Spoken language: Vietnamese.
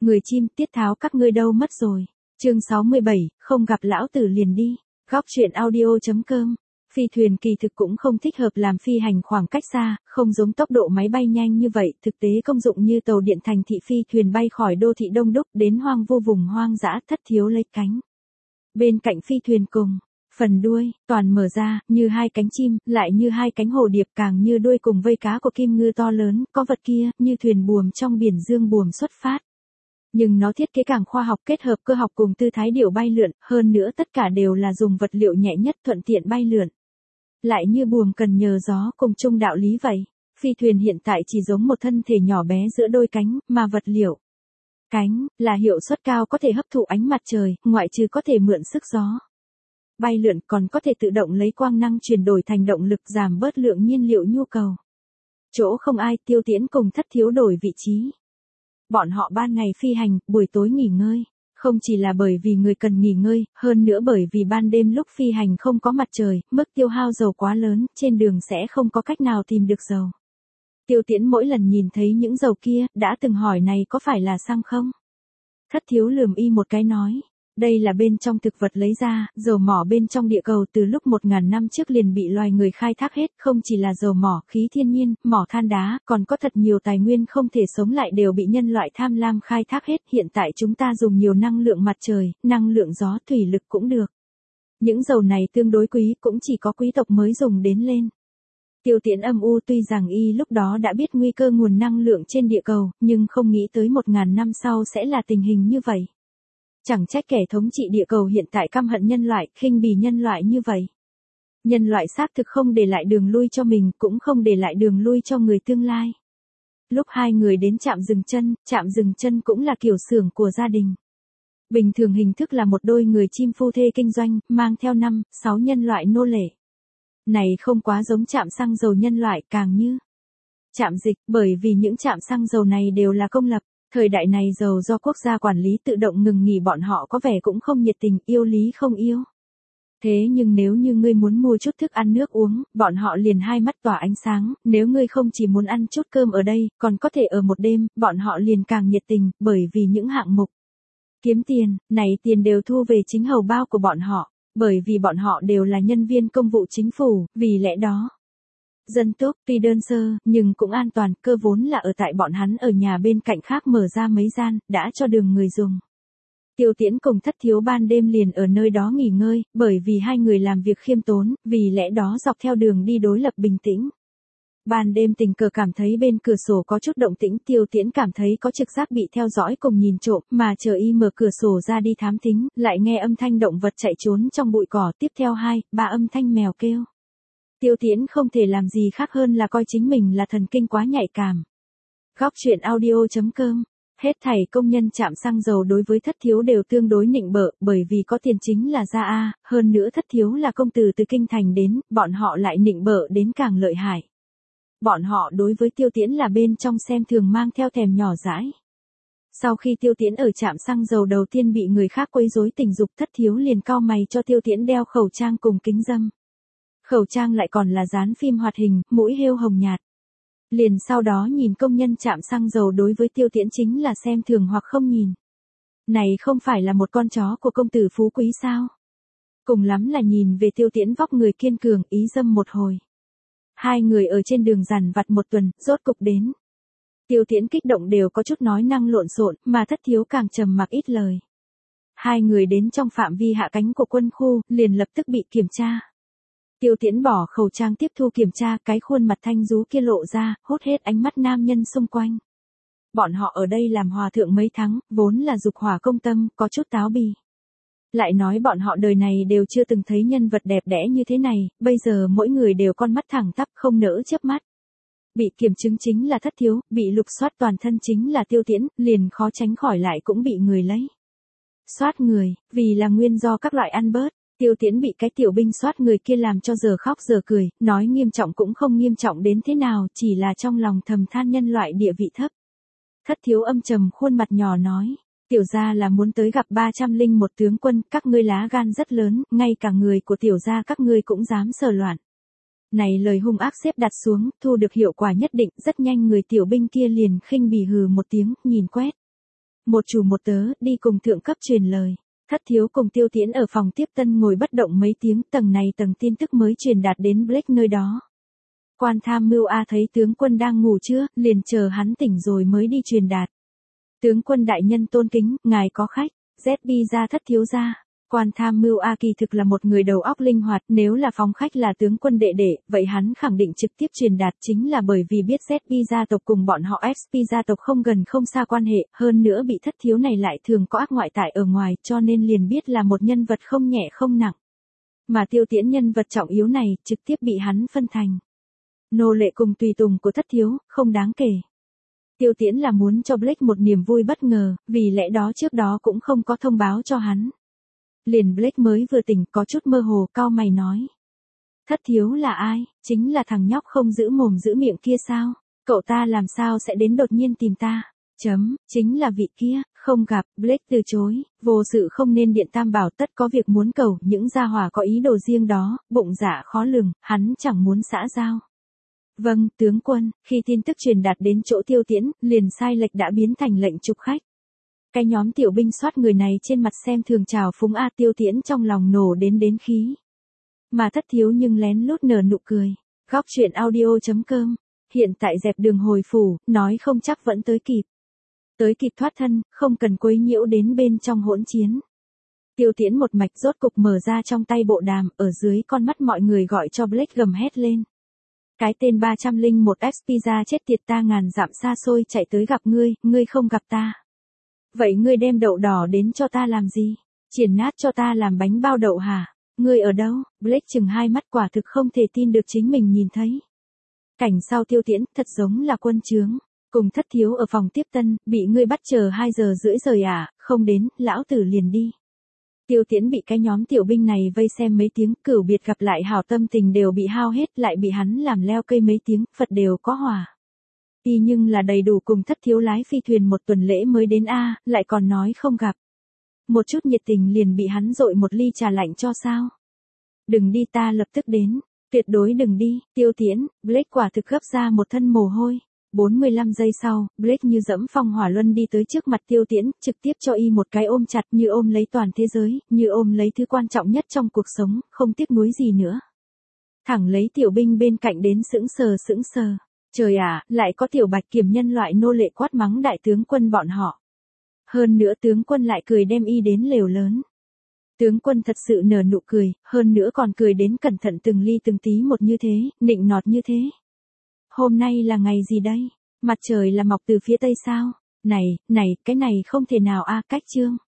Người chim, tiết tháo các ngươi đâu mất rồi. Chương 67, không gặp lão tử liền đi. Góc truyện audio.com. Phi thuyền kỳ thực cũng không thích hợp làm phi hành khoảng cách xa, không giống tốc độ máy bay nhanh như vậy, thực tế công dụng như tàu điện thành thị phi thuyền bay khỏi đô thị đông đúc đến hoang vu vùng hoang dã. Thất Thiếu lấy cánh. Bên cạnh phi thuyền cùng, phần đuôi, toàn mở ra, như hai cánh chim, lại như hai cánh hồ điệp, càng như đuôi cùng vây cá của kim ngư to lớn, có vật kia, như thuyền buồm trong biển dương buồm xuất phát. Nhưng nó thiết kế càng khoa học, kết hợp cơ học cùng tư thái điệu bay lượn, hơn nữa tất cả đều là dùng vật liệu nhẹ nhất thuận tiện bay lượn. Lại như buồm cần nhờ gió cùng chung đạo lý vậy. Phi thuyền hiện tại chỉ giống một thân thể nhỏ bé giữa đôi cánh, mà vật liệu cánh là hiệu suất cao, có thể hấp thụ ánh mặt trời, ngoại trừ có thể mượn sức gió bay lượn, còn có thể tự động lấy quang năng chuyển đổi thành động lực, giảm bớt lượng nhiên liệu nhu cầu. Chỗ không ai, Tiêu Tiễn cùng Thất Thiếu đổi vị trí. Bọn họ ban ngày phi hành, buổi tối nghỉ ngơi. Không chỉ là bởi vì người cần nghỉ ngơi, hơn nữa bởi vì ban đêm lúc phi hành không có mặt trời, mức tiêu hao dầu quá lớn, trên đường sẽ không có cách nào tìm được dầu. Tiêu Tiễn mỗi lần nhìn thấy những dầu kia, đã từng hỏi này có phải là xăng không? Thất Thiếu lườm y một cái nói. Đây là bên trong thực vật lấy ra, dầu mỏ bên trong địa cầu từ lúc 1.000 năm trước liền bị loài người khai thác hết, không chỉ là dầu mỏ, khí thiên nhiên, mỏ than đá, còn có thật nhiều tài nguyên không thể sống lại đều bị nhân loại tham lam khai thác hết. Hiện tại chúng ta dùng nhiều năng lượng mặt trời, năng lượng gió, thủy lực cũng được. Những dầu này tương đối quý, cũng chỉ có quý tộc mới dùng đến lên. Tiêu Tiễn âm u, tuy rằng y lúc đó đã biết nguy cơ nguồn năng lượng trên địa cầu, nhưng không nghĩ tới 1.000 năm sau sẽ là tình hình như vậy. Chẳng trách kẻ thống trị địa cầu hiện tại căm hận nhân loại, khinh bỉ nhân loại như vậy. Nhân loại xác thực không để lại đường lui cho mình, cũng không để lại đường lui cho người tương lai. Lúc hai người đến trạm dừng chân cũng là kiểu xưởng của gia đình. Bình thường hình thức là một đôi người chim phu thê kinh doanh, mang theo 5-6 nhân loại nô lệ. Này không quá giống trạm xăng dầu nhân loại, càng như trạm dịch, bởi vì những trạm xăng dầu này đều là công lập. Thời đại này dầu do quốc gia quản lý tự động ngừng nghỉ, bọn họ có vẻ cũng không nhiệt tình, yêu lý không yêu. Thế nhưng nếu như ngươi muốn mua chút thức ăn nước uống, bọn họ liền hai mắt tỏa ánh sáng, nếu ngươi không chỉ muốn ăn chút cơm ở đây, còn có thể ở một đêm, bọn họ liền càng nhiệt tình, bởi vì những hạng mục kiếm tiền, này tiền đều thu về chính hầu bao của bọn họ, bởi vì bọn họ đều là nhân viên công vụ chính phủ, vì lẽ đó. Dân tốt, tuy đơn sơ, nhưng cũng an toàn, cơ vốn là ở tại bọn hắn ở nhà bên cạnh khác mở ra mấy gian, đã cho đường người dùng. Tiêu Tiễn cùng Thất Thiếu ban đêm liền ở nơi đó nghỉ ngơi, bởi vì hai người làm việc khiêm tốn, vì lẽ đó dọc theo đường đi đối lập bình tĩnh. Ban đêm tình cờ cảm thấy bên cửa sổ có chút động tĩnh, Tiêu Tiễn cảm thấy có trực giác bị theo dõi cùng nhìn trộm, mà chờ y mở cửa sổ ra đi thám thính, lại nghe âm thanh động vật chạy trốn trong bụi cỏ, tiếp theo 2-3 âm thanh mèo kêu. Tiêu Tiễn không thể làm gì khác hơn là coi chính mình là thần kinh quá nhạy cảm. Góc truyện audio.com. Hết thảy công nhân trạm xăng dầu đối với Thất Thiếu đều tương đối nịnh bợ, bởi vì có tiền chính là ra A, hơn nữa Thất Thiếu là công tử từ kinh thành đến, bọn họ lại nịnh bợ đến càng lợi hại. Bọn họ đối với Tiêu Tiễn là bên trong xem thường, mang theo thèm nhỏ dãi. Sau khi Tiêu Tiễn ở trạm xăng dầu đầu tiên bị người khác quấy rối tình dục, Thất Thiếu liền cau mày cho Tiêu Tiễn đeo khẩu trang cùng kính râm. Khẩu trang lại còn là dán phim hoạt hình, mũi hêu hồng nhạt. Liền sau đó nhìn công nhân trạm xăng dầu đối với Tiêu Tiễn chính là xem thường hoặc không nhìn. Này không phải là một con chó của công tử phú quý sao? Cùng lắm là nhìn về Tiêu Tiễn vóc người kiên cường, ý dâm một hồi. Hai người ở trên đường dằn vặt một tuần, rốt cục đến. Tiêu Tiễn kích động đều có chút nói năng lộn xộn, mà Thất Thiếu càng trầm mặc ít lời. Hai người đến trong phạm vi hạ cánh của quân khu, liền lập tức bị kiểm tra. Tiêu Tiễn bỏ khẩu trang tiếp thu kiểm tra, cái khuôn mặt thanh tú kia lộ ra, hút hết ánh mắt nam nhân xung quanh. Bọn họ ở đây làm hòa thượng mấy tháng, vốn là dục hỏa công tâm, có chút táo bì. Lại nói bọn họ đời này đều chưa từng thấy nhân vật đẹp đẽ như thế này, bây giờ mỗi người đều con mắt thẳng tắp không nỡ chớp mắt. Bị kiểm chứng chính là Thất Thiếu, bị lục soát toàn thân chính là Tiêu Tiễn, liền khó tránh khỏi lại cũng bị người lấy. Soát người, vì là nguyên do các loại ăn bớt. Tiêu Tiễn bị cái tiểu binh soát người kia làm cho giờ khóc giờ cười, nói nghiêm trọng cũng không nghiêm trọng đến thế nào, chỉ là trong lòng thầm than nhân loại địa vị thấp. Thất Thiếu âm trầm khuôn mặt nhỏ nói, tiểu gia là muốn tới gặp 301 tướng quân, các ngươi lá gan rất lớn, ngay cả người của tiểu gia các ngươi cũng dám sờ loạn. Này lời hung ác xếp đặt xuống, thu được hiệu quả nhất định, rất nhanh người tiểu binh kia liền khinh bỉ hừ một tiếng, nhìn quét. Một chủ một tớ, đi cùng thượng cấp truyền lời. Thất thiếu cùng Tiêu Tiễn ở phòng tiếp tân ngồi bất động mấy tiếng, tầng này tầng tin tức mới truyền đạt đến Blake nơi đó. Quan tham mưu A thấy tướng quân đang ngủ chưa, liền chờ hắn tỉnh rồi mới đi truyền đạt. Tướng quân đại nhân tôn kính, ngài có khách, ZB ra thất thiếu ra. Quan tham mưu A kỳ thực là một người đầu óc linh hoạt, nếu là phóng khách là tướng quân đệ đệ, vậy hắn khẳng định trực tiếp truyền đạt chính là bởi vì biết ZB gia tộc cùng bọn họ XP gia tộc không gần không xa quan hệ, hơn nữa bị thất thiếu này lại thường có ác ngoại tại ở ngoài, cho nên liền biết là một nhân vật không nhẹ không nặng. Mà Tiêu Tiễn nhân vật trọng yếu này, trực tiếp bị hắn phân thành nô lệ cùng tùy tùng của thất thiếu, không đáng kể. Tiêu Tiễn là muốn cho Blake một niềm vui bất ngờ, vì lẽ đó trước đó cũng không có thông báo cho hắn. Liền Blake mới vừa tỉnh có chút mơ hồ, cau mày nói. Thất thiếu là ai, chính là thằng nhóc không giữ mồm giữ miệng kia sao, cậu ta làm sao sẽ đến đột nhiên tìm ta, chính là vị kia, không gặp, Blake từ chối, vô sự không nên điện tam bảo tất có việc muốn cầu, những gia hỏa có ý đồ riêng đó, bụng dạ khó lường, hắn chẳng muốn xã giao. Vâng, tướng quân, khi tin tức truyền đạt đến chỗ Tiêu Tiễn, liền sai lệch đã biến thành lệnh trục khách. Cái nhóm tiểu binh soát người này trên mặt xem thường chào phúng A Tiêu Tiễn trong lòng nổ đến khí. Mà thất thiếu nhưng lén lút nở nụ cười. Góc truyện audio.com. Hiện tại dẹp đường hồi phủ, nói không chắc vẫn tới kịp. Tới kịp thoát thân, không cần quấy nhiễu đến bên trong hỗn chiến. Tiêu Tiễn một mạch rốt cục mở ra trong tay bộ đàm, ở dưới con mắt mọi người gọi cho Blake gầm hét lên. Cái tên 301 XP ra chết tiệt ta ngàn dặm xa xôi chạy tới gặp ngươi không gặp ta. Vậy ngươi đem đậu đỏ đến cho ta làm gì? Triển nát cho ta làm bánh bao đậu hả? Ngươi ở đâu? Blake chừng hai mắt quả thực không thể tin được chính mình nhìn thấy. Cảnh sau Tiêu Tiễn thật giống là quân trướng. Cùng thất thiếu ở phòng tiếp tân, bị ngươi bắt chờ 2 giờ rưỡi rồi à, không đến, lão tử liền đi. Tiêu Tiễn bị cái nhóm tiểu binh này vây xem mấy tiếng, cửu biệt gặp lại hảo tâm tình đều bị hao hết, lại bị hắn làm leo cây mấy tiếng, Phật đều có hòa. Y nhưng là đầy đủ cùng thất thiếu lái phi thuyền một tuần lễ mới đến A, lại còn nói không gặp. Một chút nhiệt tình liền bị hắn dội một ly trà lạnh cho sao. Đừng đi ta lập tức đến, tuyệt đối đừng đi, Tiêu Tiễn, Blake quả thực gấp ra một thân mồ hôi. 45 giây sau, Blake như dẫm phong hỏa luân đi tới trước mặt Tiêu Tiễn, trực tiếp cho y một cái ôm chặt như ôm lấy toàn thế giới, như ôm lấy thứ quan trọng nhất trong cuộc sống, không tiếc nuối gì nữa. Thẳng lấy tiểu binh bên cạnh đến sững sờ. Trời ạ, lại có tiểu bạch kiểm nhân loại nô lệ quát mắng đại tướng quân bọn họ. Hơn nữa tướng quân lại cười đem y đến lều lớn. Tướng quân thật sự nở nụ cười, hơn nữa còn cười đến cẩn thận từng ly từng tí một như thế, nịnh nọt như thế. Hôm nay là ngày gì đây? Mặt trời là mọc từ phía tây sao? Này, cái này không thể nào a, cách chương.